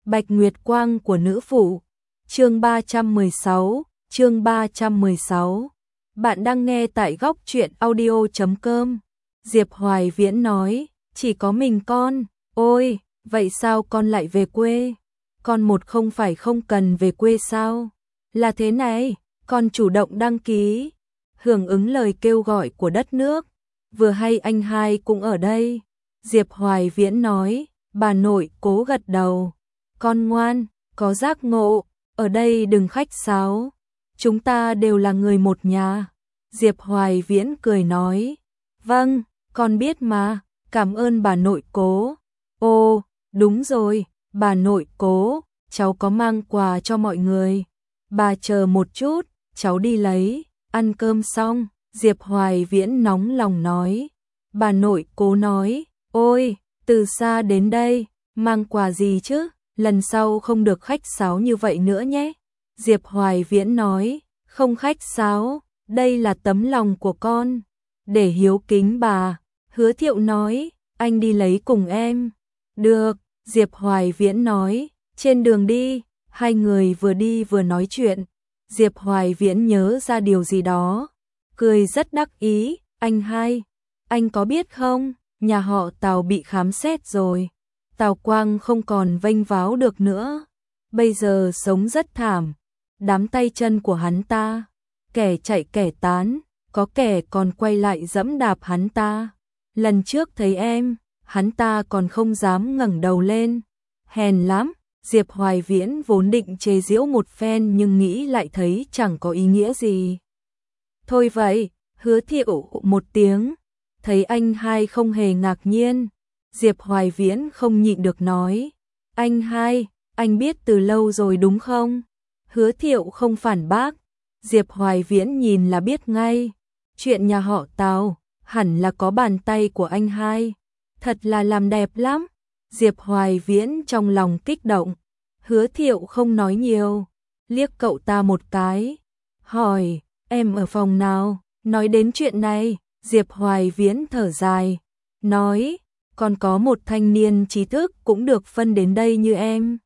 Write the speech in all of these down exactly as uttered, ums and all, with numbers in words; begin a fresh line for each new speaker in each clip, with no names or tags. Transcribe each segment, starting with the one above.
Bạch Nguyệt Quang của nữ phụ. Chương ba trăm mười sáu, chương ba trăm mười sáu. Bạn đang nghe tại góc truyện audio chấm com. Diệp Hoài Viễn nói, chỉ có mình con. Ôi, vậy sao con lại về quê? Con một không phải không cần về quê sao? Là thế này, con chủ động đăng ký, hưởng ứng lời kêu gọi của đất nước. Vừa hay anh hai cũng ở đây. Diệp Hoài Viễn nói, bà nội cố gật đầu. Con ngoan, có giác ngộ, ở đây đừng khách sáo. Chúng ta đều là người một nhà. Diệp Hoài Viễn cười nói, vâng, con biết mà, cảm ơn bà nội cố. Ồ, đúng rồi, bà nội cố, cháu có mang quà cho mọi người. Bà chờ một chút, cháu đi lấy. Ăn cơm xong, Diệp Hoài Viễn nóng lòng nói. Bà nội cố nói, ôi, từ xa đến đây, mang quà gì chứ? Lần sau không được khách sáo như vậy nữa nhé. Diệp Hoài Viễn nói, không khách sáo, đây là tấm lòng của con. Để hiếu kính bà. Hứa Thiệu nói, anh đi lấy cùng em. Được, Diệp Hoài Viễn nói, trên đường đi, hai người vừa đi vừa nói chuyện. Diệp Hoài Viễn nhớ ra điều gì đó, cười rất đắc ý, anh hai, anh có biết không, nhà họ Tào bị khám xét rồi. Tào Quang không còn vênh váo được nữa, bây giờ sống rất thảm. Đám tay chân của hắn ta, kẻ chạy kẻ tán, có kẻ còn quay lại giẫm đạp hắn ta. Lần trước thấy em, hắn ta còn không dám ngẩng đầu lên. Hèn lắm. Diệp Hoài Viễn vốn định chế giễu một phen nhưng nghĩ lại thấy chẳng có ý nghĩa gì. Thôi vậy, Hứa Thiệu một tiếng, thấy anh hai không hề ngạc nhiên. Diệp Hoài Viễn không nhịn được nói, anh hai, anh biết từ lâu rồi đúng không? Hứa Thiệu không phản bác, Diệp Hoài Viễn nhìn là biết ngay. Chuyện nhà họ Tào, hẳn là có bàn tay của anh hai, thật là làm đẹp lắm. Diệp Hoài Viễn trong lòng kích động. Hứa Thiệu không nói nhiều, liếc cậu ta một cái, hỏi, em ở phòng nào? Nói đến chuyện này, Diệp Hoài Viễn thở dài, nói, còn có một thanh niên trí thức cũng được phân đến đây như em.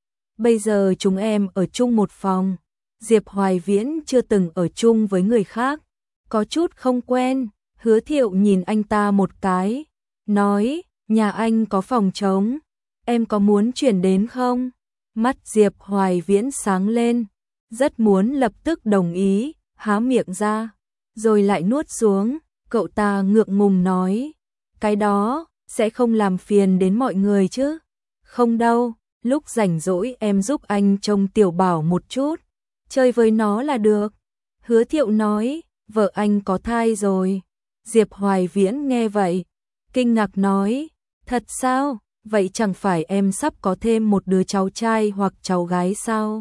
Bây giờ chúng em ở chung một phòng. Diệp Hoài Viễn chưa từng ở chung với người khác, có chút không quen. Hứa Thiệu nhìn anh ta một cái, nói, nhà anh có phòng trống, em có muốn chuyển đến không? Mắt Diệp Hoài Viễn sáng lên, rất muốn lập tức đồng ý, há miệng ra, rồi lại nuốt xuống. Cậu ta ngượng ngùng nói, cái đó sẽ không làm phiền đến mọi người chứ? Không đâu, lúc rảnh rỗi em giúp anh trông Tiểu Bảo một chút, chơi với nó là được. Hứa Thiệu nói, vợ anh có thai rồi. Diệp Hoài Viễn nghe vậy, kinh ngạc nói, thật sao? Vậy chẳng phải em sắp có thêm một đứa cháu trai hoặc cháu gái sao?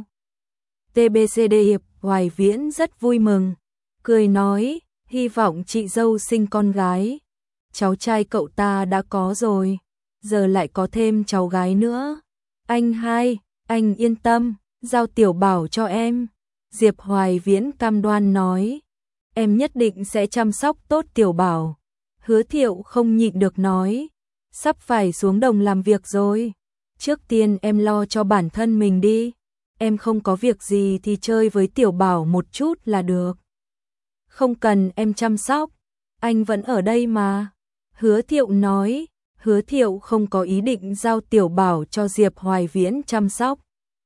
tê bê xê đê Diệp Hoài Viễn rất vui mừng, cười nói, hy vọng chị dâu sinh con gái. Cháu trai cậu ta đã có rồi, giờ lại có thêm cháu gái nữa. Anh hai, anh yên tâm, giao Tiểu Bảo cho em. Diệp Hoài Viễn cam đoan nói, em nhất định sẽ chăm sóc tốt Tiểu Bảo. Hứa Thiệu không nhịn được nói, sắp phải xuống đồng làm việc rồi, trước tiên em lo cho bản thân mình đi, em không có việc gì thì chơi với Tiểu Bảo một chút là được. Không cần em chăm sóc, anh vẫn ở đây mà. Hứa Thiệu nói. Hứa Thiệu không có ý định giao Tiểu Bảo cho Diệp Hoài Viễn chăm sóc.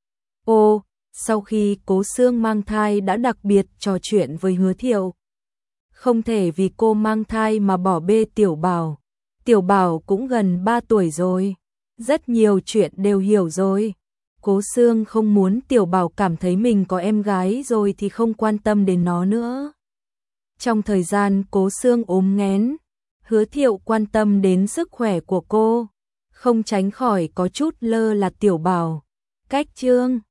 Ô, sau khi Cố Sương mang thai đã đặc biệt trò chuyện với Hứa Thiệu. Không thể vì cô mang thai mà bỏ bê Tiểu Bảo. Tiểu Bảo cũng gần ba tuổi rồi, rất nhiều chuyện đều hiểu rồi. Cố Sương không muốn Tiểu Bảo cảm thấy mình có em gái rồi thì không quan tâm đến nó nữa. Trong thời gian Cố Sương ốm nghén, Hứa Thiệu quan tâm đến sức khỏe của cô, không tránh khỏi có chút lơ là Tiểu Bảo. Cách chương